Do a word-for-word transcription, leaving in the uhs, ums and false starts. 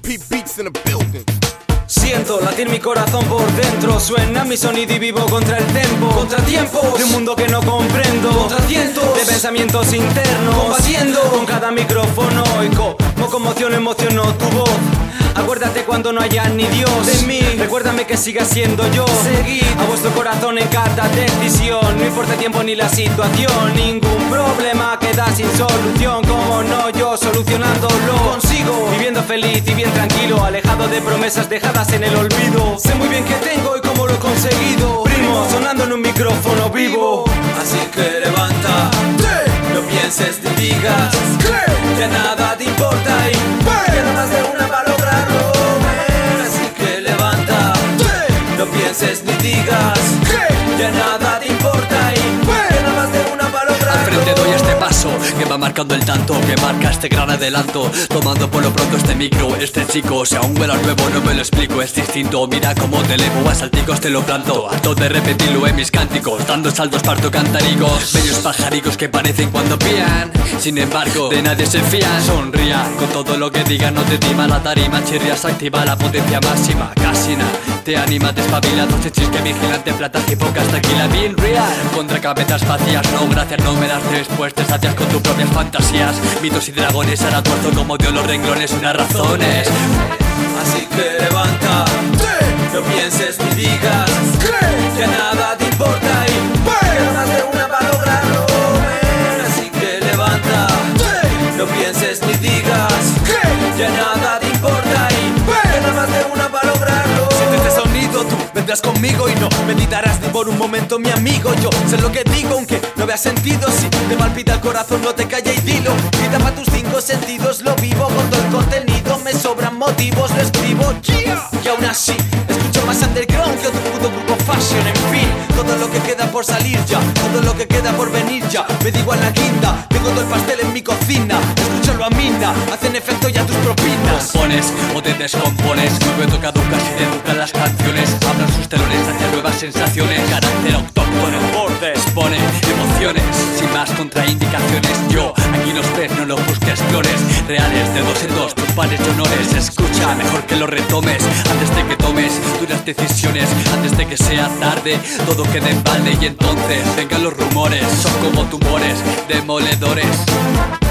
Pete Beats in the building. Siento latir mi corazón por dentro. Suena mi sonido y vivo contra el tempo. Contratiempos de un mundo que no comprendo. Contratientos de pensamientos internos. Combatiendo con cada micrófono y como conmoción emociono tu voz. Acuérdate cuando no haya ni Dios de mí. Recuérdame que siga siendo yo. Seguid a vuestro corazón en cada decisión. No importa el tiempo ni la situación. Ningún problema queda sin solución. Como no, yo solucionándolo consigo. Viviendo feliz y bien tranquilo. Alejado de promesas dejadas en el olvido. Sé muy bien qué tengo y cómo lo he conseguido. Primo, sonando en un micrófono vivo. Así que levanta, no pienses ni digas, ya nada te importa y queda más de una para lograrlo. Así que levanta, no pienses ni digas, ya nada te importa y queda más de una para lograrlo. Al frente doy este paso que va marcando el tanto, que marca este gran adelanto. Tomando por lo pronto este micro, este chico. Si aún huele a nuevo no me lo explico, es distinto. Mira cómo te elevo, a salticos te lo planto. Harto de repetirlo en mis cánticos, dando saltos parto cantaricos. Bellos pajaricos que parecen cuando pían, sin embargo de nadie se fían. Sonría, con todo lo que digan no te tima la tarima. Chirrias activa la potencia máxima, casi nada te anima, te espabila. Dos hechis que vigilante, platas y pocas tequila bien real. Contra cabezas vacías, no gracias, no me das después. Te sacias con tus propias fantasías. Mitos y dragones, ahora tuerzo como Dios los renglones, unas razones. Así que levanta, no pienses ni digas, ya nada te importa y queda más de una para lograrlo. Así que levanta, no pienses ni digas, ya nada te importa y queda más de una para lograrlo. Siente este sonido, tú vendrás conmigo y no meditarás ni por un momento, mi amigo. Yo sé lo que digo, aunque no veas sentido. Si te palpita el corazón, no te calles y dilo. Grita pa' tus cinco sentidos, lo vivo con todo el contenido. Me sobran motivos, lo escribo, yeah. Y aún así, escucho más underground que otro puto grupo fashion. En fin, todo lo que queda por salir ya, todo lo que queda por venir ya. Me digo a la guinda, tengo todo el pastel en mi cocina. Escúchalo a mina, hacen efecto ya tus propinas. Compones o te descompones, luego caducas y te educan las canciones. Abran sus telones hacia nuevas sensaciones. Carácter autóctono, bordes, pone emociones, sin más contraindicaciones. Yo, aquí los ves, no los busques flores reales de dos en dos, tus pares y honores. Escucha, mejor que lo retomes antes de que tomes duras decisiones, antes de que sea tarde, todo quede en balde. Y entonces vengan los rumores, son como tumores demoledores.